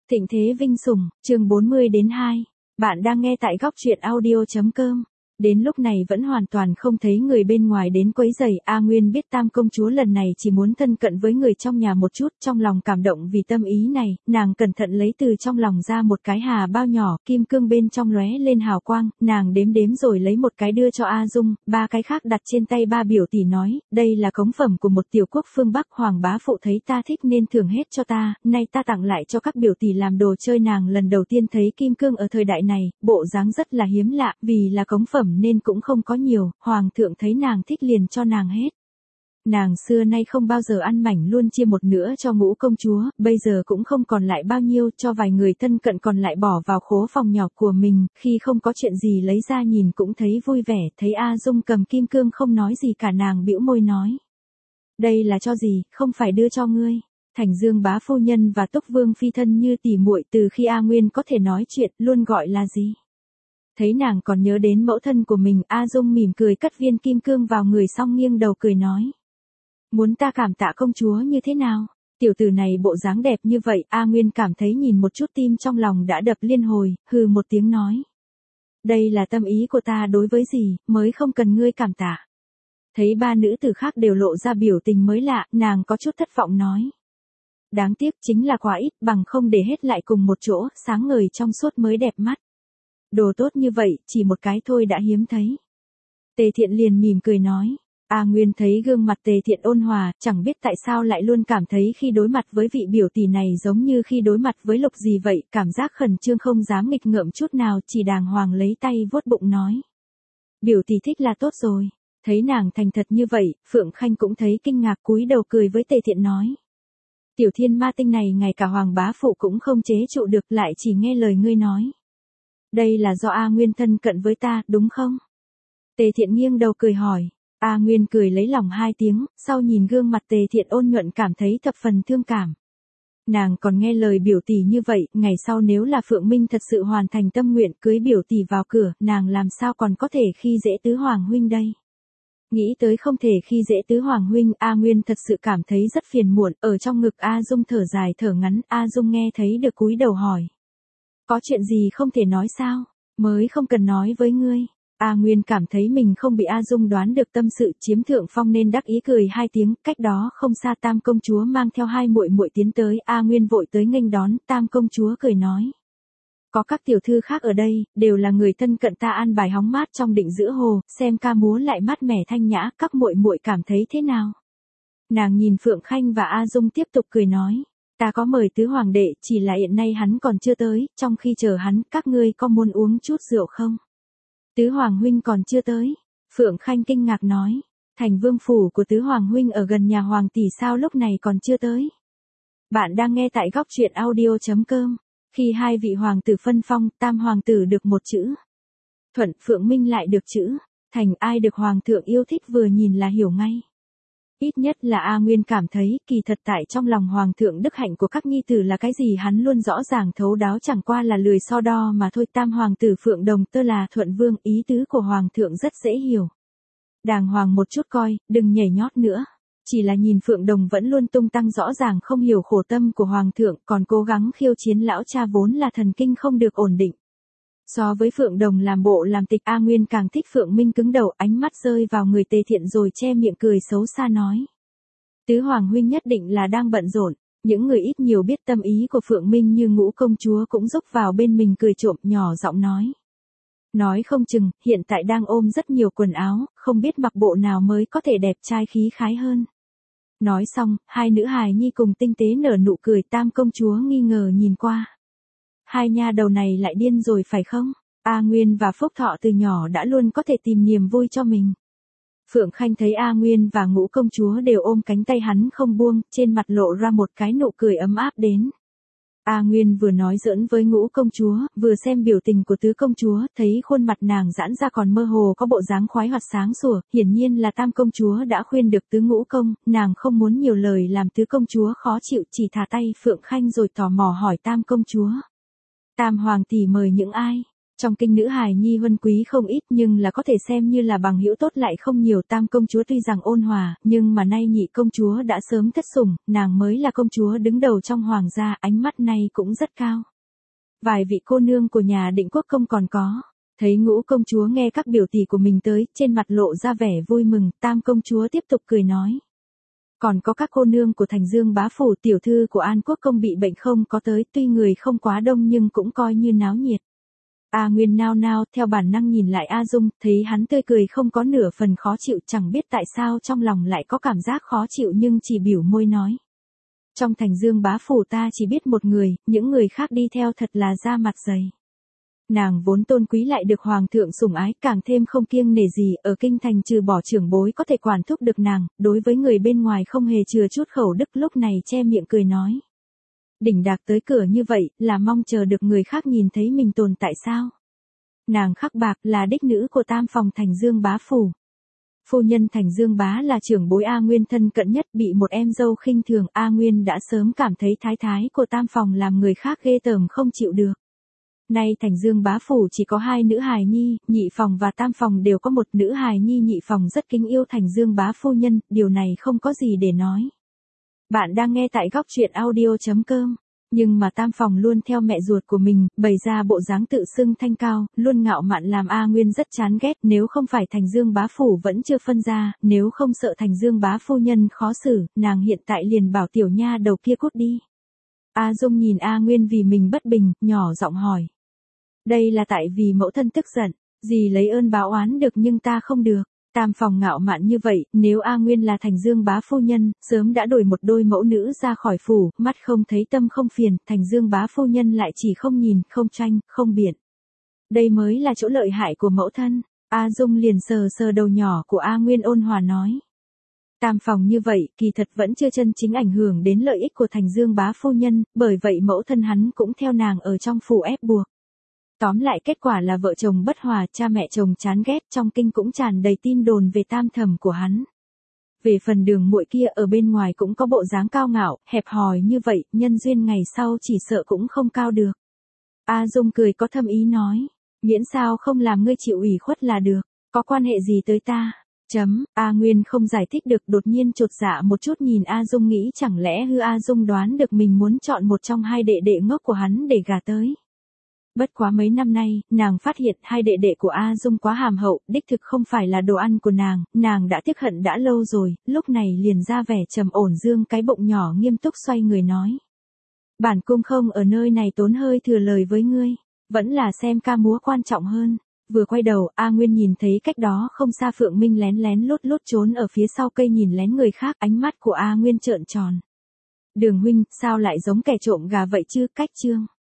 Thịnh thế vinh sủng, chương 40-2. Bạn đang nghe tại góc truyện audio.com. Đến lúc này vẫn hoàn toàn không thấy người bên ngoài đến quấy rầy. A Nguyên biết Tam công chúa lần này chỉ muốn thân cận với người trong nhà một chút, trong lòng cảm động vì tâm ý này, nàng cẩn thận lấy từ trong lòng ra một cái hà bao nhỏ, kim cương bên trong lóe lên hào quang, nàng đếm đếm rồi lấy một cái đưa cho A Dung, ba cái khác đặt trên tay ba biểu tỷ nói, đây là cống phẩm của một tiểu quốc phương Bắc, Hoàng bá phụ thấy ta thích nên thưởng hết cho ta, nay ta tặng lại cho các biểu tỷ làm đồ chơi. Nàng lần đầu tiên thấy kim cương ở thời đại này, bộ dáng rất là hiếm lạ, vì là cống phẩm nên cũng không có nhiều, hoàng thượng thấy nàng thích liền cho nàng hết. Nàng xưa nay không bao giờ ăn mảnh luôn chia một nửa cho Ngũ công chúa, bây giờ cũng không còn lại bao nhiêu, cho vài người thân cận còn lại bỏ vào khố phòng nhỏ của mình, khi không có chuyện gì lấy ra nhìn cũng thấy vui vẻ. Thấy A Dung cầm kim cương không nói gì cả, nàng bĩu môi nói. Đây là cho gì, không phải đưa cho ngươi. Thành Dương bá phu nhân và Túc Vương phi thân như tỉ muội, từ khi A Nguyên có thể nói chuyện, luôn gọi là gì. Thấy nàng còn nhớ đến mẫu thân của mình, A Dung mỉm cười cất viên kim cương vào người xong nghiêng đầu cười nói. Muốn ta cảm tạ công chúa như thế nào? Tiểu tử này bộ dáng đẹp như vậy, A Nguyên cảm thấy nhìn một chút tim trong lòng đã đập liên hồi, hừ một tiếng nói. Đây là tâm ý của ta đối với gì, mới không cần ngươi cảm tạ. Thấy ba nữ tử khác đều lộ ra biểu tình mới lạ, nàng có chút thất vọng nói. Đáng tiếc chính là quá ít, bằng không để hết lại cùng một chỗ, sáng ngời trong suốt mới đẹp mắt. Đồ tốt như vậy, chỉ một cái thôi đã hiếm thấy. Tề Thiện liền mỉm cười nói. A Nguyên thấy gương mặt Tề Thiện ôn hòa, chẳng biết tại sao lại luôn cảm thấy khi đối mặt với vị biểu tỷ này giống như khi đối mặt với Lục gì vậy, cảm giác khẩn trương không dám nghịch ngợm chút nào, chỉ đàng hoàng lấy tay vuốt bụng nói. Biểu tỷ thích là tốt rồi. Thấy nàng thành thật như vậy, Phượng Khanh cũng thấy kinh ngạc cúi đầu cười với Tề Thiện nói. Tiểu thiên ma tinh này ngay cả Hoàng bá phụ cũng không chế trụ được, lại chỉ nghe lời ngươi nói. Đây là do A Nguyên thân cận với ta, đúng không? Tề Thiện nghiêng đầu cười hỏi. A Nguyên cười lấy lòng hai tiếng, sau nhìn gương mặt Tề Thiện ôn nhuận cảm thấy thập phần thương cảm. Nàng còn nghe lời biểu tỷ như vậy, ngày sau nếu là Phượng Minh thật sự hoàn thành tâm nguyện cưới biểu tỷ vào cửa, nàng làm sao còn có thể khi dễ tứ hoàng huynh đây? Nghĩ tới không thể khi dễ tứ hoàng huynh, A Nguyên thật sự cảm thấy rất phiền muộn, ở trong ngực A Dung thở dài thở ngắn, A Dung nghe thấy được cúi đầu hỏi. Có chuyện gì không thể nói sao? Mới không cần nói với ngươi. A Nguyên cảm thấy mình không bị A Dung đoán được tâm sự chiếm thượng phong nên đắc ý cười hai tiếng, cách đó không xa Tam công chúa mang theo hai muội muội tiến tới, A Nguyên vội tới nghênh đón, Tam công chúa cười nói. Có các tiểu thư khác ở đây, đều là người thân cận ta an bài hóng mát trong định giữa hồ, xem ca múa lại mát mẻ thanh nhã, các muội muội cảm thấy thế nào? Nàng nhìn Phượng Khanh và A Dung tiếp tục cười nói. Ta có mời tứ hoàng đệ, chỉ là hiện nay hắn còn chưa tới, trong khi chờ hắn, các ngươi có muốn uống chút rượu không? Tứ hoàng huynh còn chưa tới. Phượng Khanh kinh ngạc nói. Thành vương phủ của tứ hoàng huynh ở gần nhà hoàng tỷ sao lúc này còn chưa tới? Bạn đang nghe tại góc truyện audio.com. Khi hai vị hoàng tử phân phong, Tam hoàng tử được một chữ. Thuận, Phượng Minh lại được chữ. Thành, ai được hoàng thượng yêu thích vừa nhìn là hiểu ngay. Ít nhất là A Nguyên cảm thấy, kỳ thật tại trong lòng hoàng thượng đức hạnh của các nhi tử là cái gì hắn luôn rõ ràng thấu đáo, chẳng qua là lười so đo mà thôi. Tam hoàng tử Phượng Đồng tơ là Thuận Vương, ý tứ của hoàng thượng rất dễ hiểu. Đàng hoàng một chút coi, đừng nhảy nhót nữa. Chỉ là nhìn Phượng Đồng vẫn luôn tung tăng rõ ràng không hiểu khổ tâm của hoàng thượng, còn cố gắng khiêu chiến lão cha vốn là thần kinh không được ổn định. So với Phượng Đồng làm bộ làm tịch, A Nguyên càng thích Phượng Minh cứng đầu, ánh mắt rơi vào người Tề Thiện rồi che miệng cười xấu xa nói. Tứ hoàng huynh nhất định là đang bận rộn, những người ít nhiều biết tâm ý của Phượng Minh như Ngũ công chúa cũng rúc vào bên mình cười trộm, nhỏ giọng nói. Nói không chừng, hiện tại đang ôm rất nhiều quần áo, không biết mặc bộ nào mới có thể đẹp trai khí khái hơn. Nói xong, hai nữ hài nhi cùng tinh tế nở nụ cười, Tam công chúa nghi ngờ nhìn qua. Hai nha đầu này lại điên rồi phải không? A Nguyên và Phúc Thọ từ nhỏ đã luôn có thể tìm niềm vui cho mình. Phượng Khanh thấy A Nguyên và Ngũ công chúa đều ôm cánh tay hắn không buông, trên mặt lộ ra một cái nụ cười ấm áp đến. A Nguyên vừa nói giỡn với Ngũ công chúa, vừa xem biểu tình của tứ công chúa, thấy khuôn mặt nàng giãn ra còn mơ hồ có bộ dáng khoái hoạt sáng sủa, hiển nhiên là Tam công chúa đã khuyên được tứ Ngũ công, nàng không muốn nhiều lời làm tứ công chúa khó chịu, chỉ thả tay Phượng Khanh rồi tò mò hỏi Tam công chúa. Tam hoàng tỷ mời những ai? Trong kinh nữ hài nhi huân quý không ít nhưng là có thể xem như là bằng hữu tốt lại không nhiều. Tam công chúa tuy rằng ôn hòa, nhưng mà nay nhị công chúa đã sớm thất sủng, nàng mới là công chúa đứng đầu trong hoàng gia, ánh mắt này cũng rất cao. Vài vị cô nương của nhà Định Quốc công còn có. Thấy Ngũ công chúa nghe các biểu tỷ của mình tới, trên mặt lộ ra vẻ vui mừng, Tam công chúa tiếp tục cười nói. Còn có các cô nương của Thành Dương bá phủ, tiểu thư của An Quốc công bị bệnh không có tới, tuy người không quá đông nhưng cũng coi như náo nhiệt. A Nguyên nao nao theo bản năng nhìn lại A Dung, thấy hắn tươi cười không có nửa phần khó chịu, chẳng biết tại sao trong lòng lại có cảm giác khó chịu nhưng chỉ biểu môi nói. Trong Thành Dương bá phủ ta chỉ biết một người, những người khác đi theo thật là da mặt dày. Nàng vốn tôn quý lại được hoàng thượng sủng ái, càng thêm không kiêng nể gì, ở kinh thành trừ bỏ trưởng bối có thể quản thúc được nàng, đối với người bên ngoài không hề chừa chút khẩu đức, lúc này che miệng cười nói. Đỉnh đạc tới cửa như vậy, là mong chờ được người khác nhìn thấy mình tồn tại sao? Nàng Khắc Bạc là đích nữ của tam phòng Thành Dương bá phủ. Phu nhân Thành Dương bá là trưởng bối A Nguyên thân cận nhất, bị một em dâu khinh thường, A Nguyên đã sớm cảm thấy thái thái của tam phòng làm người khác ghê tởm không chịu được. Nay Thành Dương bá phủ chỉ có 2 nữ hài nhi, nhị phòng và tam phòng đều có một nữ hài nhi, nhị phòng rất kính yêu Thành Dương bá phu nhân, điều này không có gì để nói. Bạn đang nghe tại góc truyện audio.com. Nhưng mà tam phòng luôn theo mẹ ruột của mình, bày ra bộ dáng tự xưng thanh cao, luôn ngạo mạn làm A Nguyên rất chán ghét, nếu không phải Thành Dương bá phủ vẫn chưa phân ra, nếu không sợ Thành Dương bá phu nhân khó xử, nàng hiện tại liền bảo tiểu nha đầu kia cút đi. A Dung nhìn A Nguyên vì mình bất bình, nhỏ giọng hỏi. Đây là tại vì mẫu thân tức giận, dì lấy ơn báo oán được nhưng ta không được. Tam phòng ngạo mạn như vậy, nếu A Nguyên là Thành Dương bá phu nhân, sớm đã đổi một đôi mẫu nữ ra khỏi phủ, mắt không thấy tâm không phiền, Thành Dương bá phu nhân lại chỉ không nhìn, không tranh, không biện. Đây mới là chỗ lợi hại của mẫu thân. A Dung liền sờ sờ đầu nhỏ của A Nguyên ôn hòa nói. Tam phòng như vậy, kỳ thật vẫn chưa chân chính ảnh hưởng đến lợi ích của Thành Dương bá phu nhân, bởi vậy mẫu thân hắn cũng theo nàng ở trong phủ ép buộc. Tóm lại kết quả là vợ chồng bất hòa, cha mẹ chồng chán ghét, trong kinh cũng tràn đầy tin đồn về tam thẩm của hắn. Về phần Đường muội kia ở bên ngoài cũng có bộ dáng cao ngạo, hẹp hòi như vậy, nhân duyên ngày sau chỉ sợ cũng không cao được. A Dung cười có thâm ý nói, miễn sao không làm ngươi chịu ủy khuất là được, có quan hệ gì tới ta? A Nguyên không giải thích được, đột nhiên chột dạ một chút nhìn A Dung, nghĩ chẳng lẽ A Dung đoán được mình muốn chọn một trong 2 đệ đệ ngốc của hắn để gả tới. Bất quá mấy năm nay, nàng phát hiện 2 đệ đệ của A Dung quá hàm hậu, đích thực không phải là đồ ăn của nàng đã tiếc hận đã lâu rồi, lúc này liền ra vẻ trầm ổn dương cái bụng nhỏ nghiêm túc xoay người nói. Bản cung không ở nơi này tốn hơi thừa lời với ngươi, vẫn là xem ca múa quan trọng hơn. Vừa quay đầu, A Nguyên nhìn thấy cách đó không xa Phượng Minh lén lén lút lút trốn ở phía sau cây nhìn lén người khác, ánh mắt của A Nguyên trợn tròn. Đường huynh, sao lại giống kẻ trộm gà vậy chứ, cách chương.